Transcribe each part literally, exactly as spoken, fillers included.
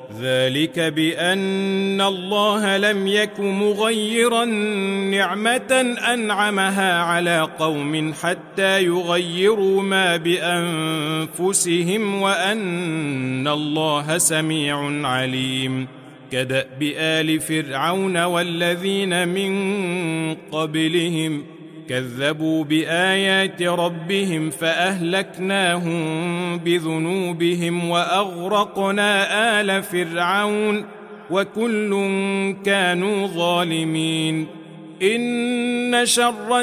ذلك بأن الله لم يك مغيرا نعمة أنعمها على قوم حتى يغيروا ما بأنفسهم وأن الله سميع عليم. كدأب آل فرعون والذين من قبلهم كذبوا بآيات ربهم فأهلكناهم بذنوبهم وأغرقنا آل فرعون وكل كانوا ظالمين. إن شر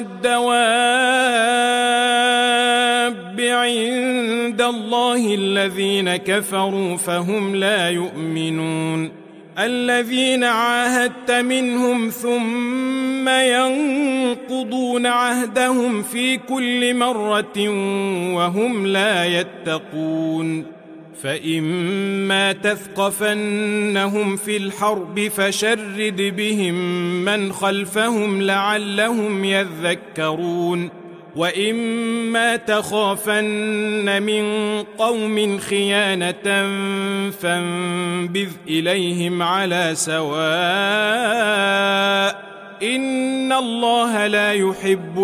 الدواب عند الله الذين كفروا فهم لا يؤمنون. الذين عاهدت منهم ثم ينقضون عهدهم في كل مرة وهم لا يتقون. فإما تثقفنهم في الحرب فشرد بهم من خلفهم لعلهم يذكرون. وإما تخافن من قوم خيانة فانبذ إليهم على سواء إن الله لا يحب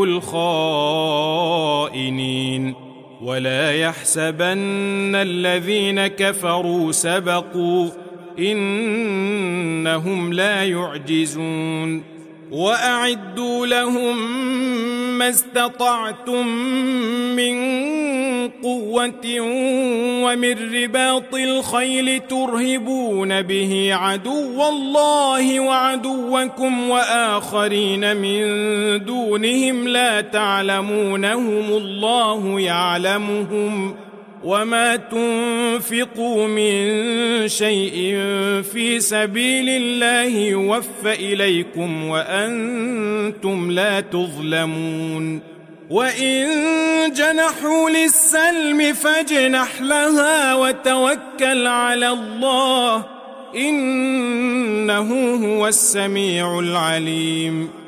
الخائنين. ولا يحسبن الذين كفروا سبقوا إنهم لا يعجزون. وأعدوا لهم ما استطعتم من قوة ومن رباط الخيل ترهبون به عدو الله وعدوكم وآخرين من دونهم لا تعلمونهم الله يعلمهم وما تنفقوا من شيء في سبيل الله يوفى إليكم وأنتم لا تظلمون. وإن جنحوا للسلم فاجنح لها وتوكل على الله إنه هو السميع العليم.